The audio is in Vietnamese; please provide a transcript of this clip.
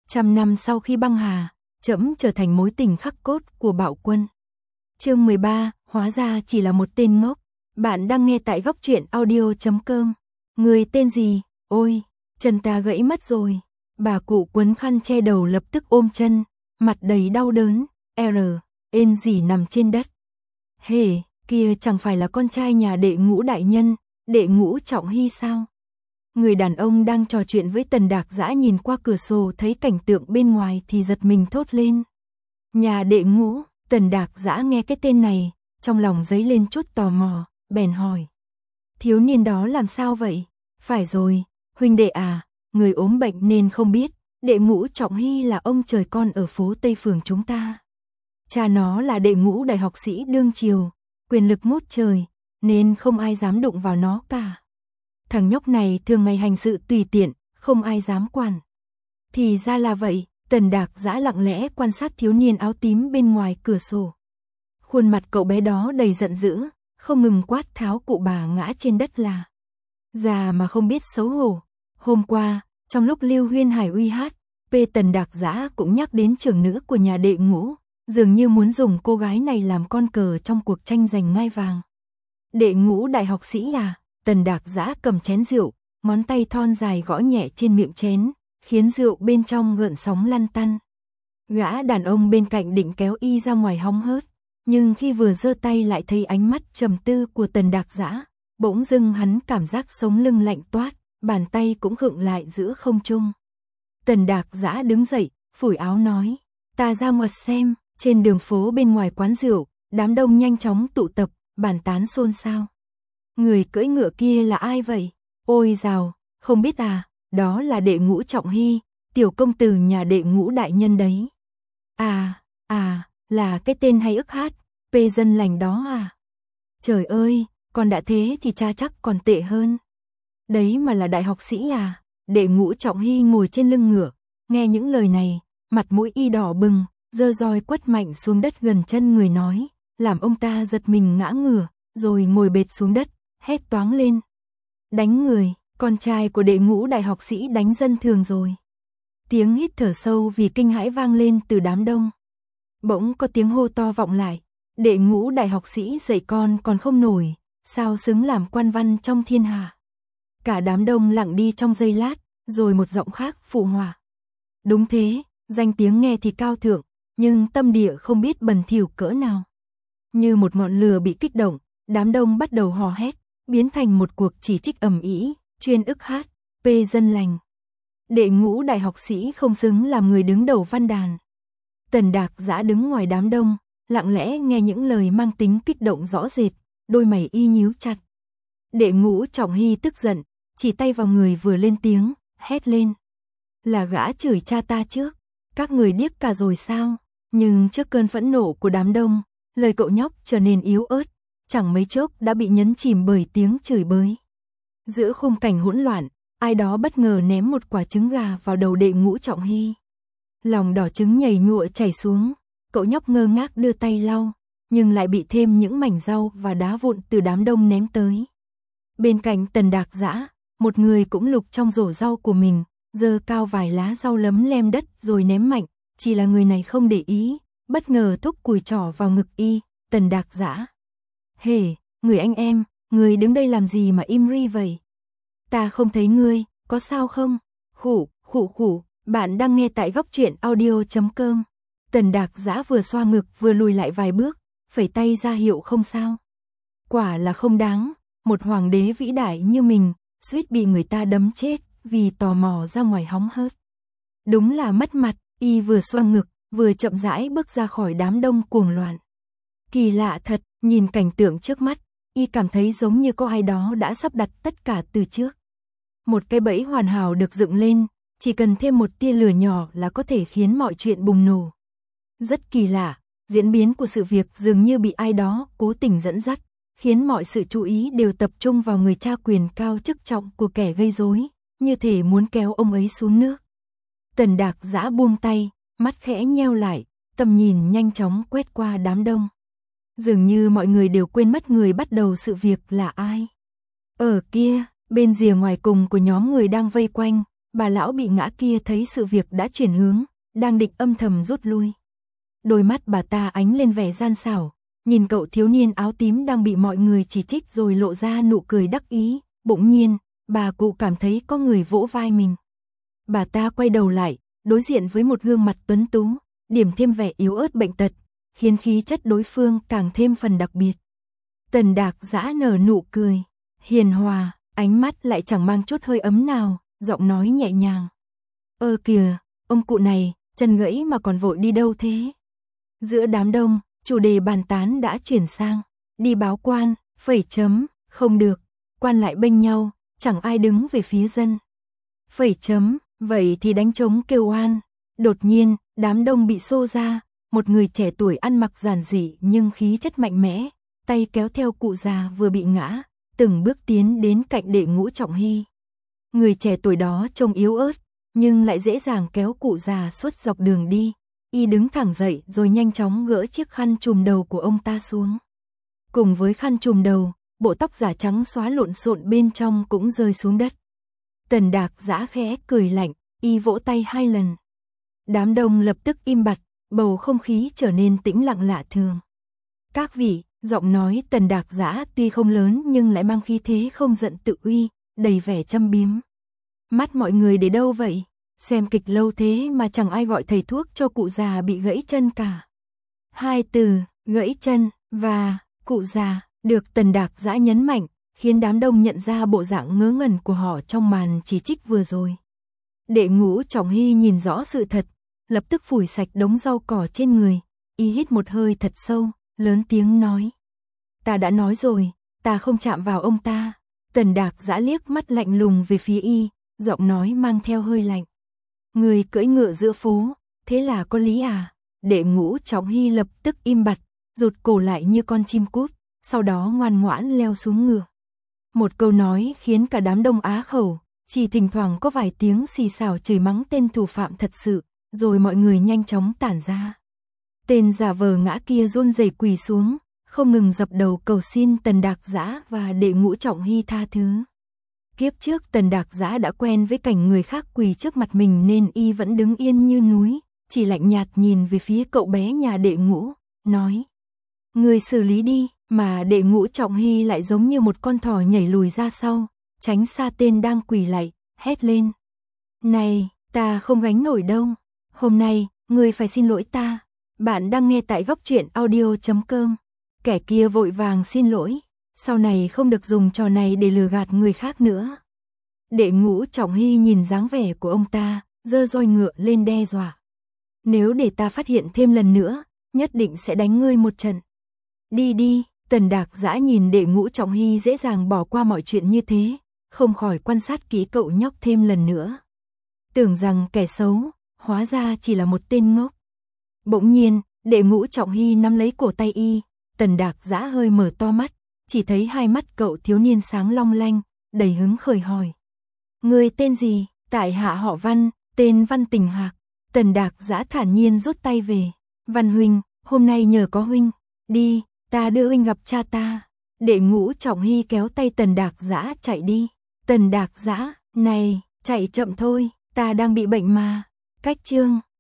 100 năm sau khi băng hà, trẫm trở thành mối tình khắc cốt của Bạo Quân. Chương 13, hóa ra chỉ là một tên ngốc. Bạn đang nghe tại goctruyện.audio.com. Người tên gì? Ôi, chân ta gãy mất rồi. Bà cụ quấn khăn che đầu lập tức ôm chân, mặt đầy đau đớn. Ên gì nằm trên đất. Hề, kia chẳng phải là con trai nhà đệ Ngũ đại nhân, đệ Ngũ Trọng Hy sao? Người đàn ông đang trò chuyện với Tần Đạc Dã nhìn qua cửa sổ thấy cảnh tượng bên ngoài thì giật mình thốt lên. Nhà đệ Ngũ. Tần Đạc Dã nghe cái tên này, trong lòng dấy lên chút tò mò, bèn hỏi. Thiếu niên đó làm sao vậy? Phải rồi, huynh đệ à, người ốm bệnh nên không biết, đệ Ngũ Trọng Hy là ông trời con ở phố Tây Phường chúng ta. Cha nó là đệ Ngũ đại học sĩ đương triều, quyền lực ngút trời, nên không ai dám đụng vào nó cả. Thằng nhóc này thường ngày hành sự tùy tiện, không ai dám quản. Thì ra là vậy. Tần Đạc Dã lặng lẽ quan sát thiếu niên áo tím bên ngoài cửa sổ. Khuôn mặt cậu bé đó đầy giận dữ, không ngừng quát tháo cụ bà ngã trên đất là. Già mà không biết xấu hổ. Hôm qua, trong lúc Lưu Huyên Hải uy hát, Tần Đạc Dã cũng nhắc đến trưởng nữ của nhà đệ Ngũ, dường như muốn dùng cô gái này làm con cờ trong cuộc tranh giành ngai vàng. Đệ Ngũ đại học sĩ à? Tần Đạc Dã cầm chén rượu, ngón tay thon dài gõ nhẹ trên miệng chén, khiến rượu bên trong gợn sóng lăn tăn. Gã đàn ông bên cạnh định kéo y ra ngoài hóng hớt, nhưng khi vừa giơ tay lại thấy ánh mắt trầm tư của Tần Đạc Dã, bỗng dưng hắn cảm giác sống lưng lạnh toát, bàn tay cũng khựng lại giữa không trung. Tần Đạc Dã đứng dậy, phủi áo nói, ta ra ngoài xem. Trên đường phố bên ngoài quán rượu, đám đông nhanh chóng tụ tập, bàn tán xôn xao. Người cưỡi ngựa kia là ai vậy? Ôi dào, không biết à? Đó là đệ Ngũ Trọng Hy, tiểu công tử nhà đệ Ngũ đại nhân đấy. Là cái tên hay ức hát, dân lành đó à? Trời ơi, còn đã thế thì cha chắc còn tệ hơn. Đấy mà là đại học sĩ à? Đệ Ngũ Trọng Hy ngồi trên lưng ngựa, nghe những lời này, mặt mũi y đỏ bừng, giơ roi quất mạnh xuống đất gần chân người nói, làm ông ta giật mình ngã ngửa, rồi ngồi bệt xuống đất, hét toáng lên. Đánh người. Con trai của đệ Ngũ đại học sĩ đánh dân thường rồi. Tiếng hít thở sâu vì kinh hãi vang lên từ đám đông. Bỗng có tiếng hô to vọng lại. Đệ Ngũ đại học sĩ dạy con còn không nổi, sao xứng làm quan văn trong thiên hạ. Cả đám đông lặng đi trong giây lát, rồi một giọng khác phụ họa. Đúng thế, danh tiếng nghe thì cao thượng, nhưng tâm địa không biết bẩn thỉu cỡ nào. Như một ngọn lửa bị kích động, đám đông bắt đầu hò hét, biến thành một cuộc chỉ trích ầm ĩ. Chuyên ức hát, dân lành. Đệ Ngũ đại học sĩ không xứng làm người đứng đầu văn đàn. Tần Đạc Dã đứng ngoài đám đông, lặng lẽ nghe những lời mang tính kích động rõ rệt, đôi mày y nhíu chặt. Đệ Ngũ Trọng Hy tức giận, chỉ tay vào người vừa lên tiếng, hét lên. Là gã chửi cha ta trước, các người điếc cả rồi sao? Nhưng trước cơn phẫn nộ của đám đông, lời cậu nhóc trở nên yếu ớt, chẳng mấy chốc đã bị nhấn chìm bởi tiếng chửi bới. Giữa khung cảnh hỗn loạn, ai đó bất ngờ ném một quả trứng gà vào đầu đệ Ngũ Trọng Hy. Lòng đỏ trứng nhảy nhụa chảy xuống, cậu nhóc ngơ ngác đưa tay lau, nhưng lại bị thêm những mảnh rau và đá vụn từ đám đông ném tới. Bên cạnh Tần Đạc Dã, một người cũng lục trong rổ rau của mình, giơ cao vài lá rau lấm lem đất rồi ném mạnh, chỉ là người này không để ý, bất ngờ thúc cùi trỏ vào ngực y. Tần Đạc Dã. Hề, người anh em, người đứng đây làm gì mà im ri vậy? Ta không thấy ngươi, có sao không? Khủ, bạn đang nghe tại goctruyện.audio.com. Tần Đạc Dã vừa xoa ngực vừa lùi lại vài bước, phẩy tay ra hiệu không sao. Quả là không đáng, một hoàng đế vĩ đại như mình, suýt bị người ta đấm chết vì tò mò ra ngoài hóng hớt. Đúng là mất mặt, y vừa xoa ngực, vừa chậm rãi bước ra khỏi đám đông cuồng loạn. Kỳ lạ thật, nhìn cảnh tượng trước mắt, y cảm thấy giống như có ai đó đã sắp đặt tất cả từ trước. Một cái bẫy hoàn hảo được dựng lên, chỉ cần thêm một tia lửa nhỏ là có thể khiến mọi chuyện bùng nổ. Rất kỳ lạ, diễn biến của sự việc dường như bị ai đó cố tình dẫn dắt, khiến mọi sự chú ý đều tập trung vào người cha quyền cao chức trọng của kẻ gây rối, như thể muốn kéo ông ấy xuống nước. Tần Đạc Dã buông tay, mắt khẽ nheo lại, tầm nhìn nhanh chóng quét qua đám đông. Dường như mọi người đều quên mất người bắt đầu sự việc là ai. Ở kia, bên rìa ngoài cùng của nhóm người đang vây quanh, Bà lão bị ngã kia thấy sự việc đã chuyển hướng, đang định âm thầm rút lui. Đôi mắt bà ta ánh lên vẻ gian xảo, nhìn cậu thiếu niên áo tím đang bị mọi người chỉ trích rồi lộ ra nụ cười đắc ý, bỗng nhiên, bà cụ cảm thấy có người vỗ vai mình. Bà ta quay đầu lại, đối diện với một gương mặt tuấn tú, điểm thêm vẻ yếu ớt bệnh tật, khiến khí chất đối phương càng thêm phần đặc biệt. Tần Đạc Dã nở nụ cười, hiền hòa, ánh mắt lại chẳng mang chút hơi ấm nào, giọng nói nhẹ nhàng. Kìa, ông cụ này, chân gãy mà còn vội đi đâu thế? Giữa đám đông, chủ đề bàn tán đã chuyển sang, đi báo quan, phẩy chấm, không được, quan lại bênh nhau, chẳng ai đứng về phía dân. Phẩy chấm, vậy thì đánh trống kêu oan. Đột nhiên, đám đông bị xô ra, một người trẻ tuổi ăn mặc giản dị nhưng khí chất mạnh mẽ, tay kéo theo cụ già vừa bị ngã, từng bước tiến đến cạnh Đệ Ngũ Trọng Hy. Người trẻ tuổi đó trông yếu ớt, nhưng lại dễ dàng kéo cụ già suốt dọc đường đi. Y đứng thẳng dậy rồi nhanh chóng gỡ chiếc khăn trùm đầu của ông ta xuống. Cùng với khăn trùm đầu, bộ tóc giả trắng xóa lộn xộn bên trong cũng rơi xuống đất. Tần Đạc Dã khẽ cười lạnh, y vỗ tay 2 lần. Đám đông lập tức im bặt, bầu không khí trở nên tĩnh lặng lạ thường. Các vị, giọng nói Tần Đạc Dã tuy không lớn nhưng lại mang khí thế không giận tự uy, đầy vẻ châm biếm. Mắt mọi người để đâu vậy? Xem kịch lâu thế mà chẳng ai gọi thầy thuốc cho cụ già bị gãy chân cả. 2 từ, gãy chân, và, cụ già, được Tần Đạc Dã nhấn mạnh, khiến đám đông nhận ra bộ dạng ngớ ngẩn của họ trong màn chỉ trích vừa rồi. Đệ Ngũ Trọng Hy nhìn rõ sự thật, lập tức phủi sạch đống rau cỏ trên người, y hít một hơi thật sâu, lớn tiếng nói. Ta đã nói rồi, ta không chạm vào ông ta. Tần Đạc Dã liếc mắt lạnh lùng về phía y, giọng nói mang theo hơi lạnh. Người cưỡi ngựa giữa phố, thế là có lý à? Đệ Ngũ Trọng Hy lập tức im bặt, rụt cổ lại như con chim cút, sau đó ngoan ngoãn leo xuống ngựa. Một câu nói khiến cả đám đông á khẩu, chỉ thỉnh thoảng có vài tiếng xì xào chửi mắng tên thủ phạm thật sự, rồi mọi người nhanh chóng tản ra. Tên giả vờ ngã kia run rẩy quỳ xuống, không ngừng dập đầu cầu xin Tần Đạc Dã và Đệ Ngũ Trọng Hy tha thứ. Kiếp trước Tần Đạc Dã đã quen với cảnh người khác quỳ trước mặt mình nên y vẫn đứng yên như núi, chỉ lạnh nhạt nhìn về phía cậu bé nhà Đệ Ngũ, nói. Người xử lý đi, mà Đệ Ngũ Trọng Hy lại giống như một con thỏ nhảy lùi ra sau, tránh xa tên đang quỳ lạy, hét lên. Này, ta không gánh nổi đâu, hôm nay, người phải xin lỗi ta. Bạn đang nghe tại Góc Truyện Audio.com. Kẻ kia vội vàng xin lỗi, sau này không được dùng trò này để lừa gạt người khác nữa. Đệ Ngũ Trọng Hy nhìn dáng vẻ của ông ta, giơ roi ngựa lên đe dọa. Nếu để ta phát hiện thêm lần nữa, nhất định sẽ đánh ngươi một trận. Đi đi, Tần Đạc Dã nhìn Đệ Ngũ Trọng Hy dễ dàng bỏ qua mọi chuyện như thế, không khỏi quan sát kỹ cậu nhóc thêm lần nữa. Tưởng rằng kẻ xấu, hóa ra chỉ là một tên ngốc. Bỗng nhiên, Đệ Ngũ Trọng Hy nắm lấy cổ tay y, Tần Đạc Dã hơi mở to mắt, chỉ thấy hai mắt cậu thiếu niên sáng long lanh, đầy hứng khởi hỏi. Người tên gì? Tại hạ họ Văn, tên Văn Tình Hạc. Tần Đạc Dã thản nhiên rút tay về. Văn huynh, hôm nay nhờ có huynh, đi, ta đưa huynh gặp cha ta. Đệ Ngũ Trọng Hy kéo tay Tần Đạc Dã chạy đi. Tần Đạc Dã, này, chạy chậm thôi, ta đang bị bệnh mà. Cách chương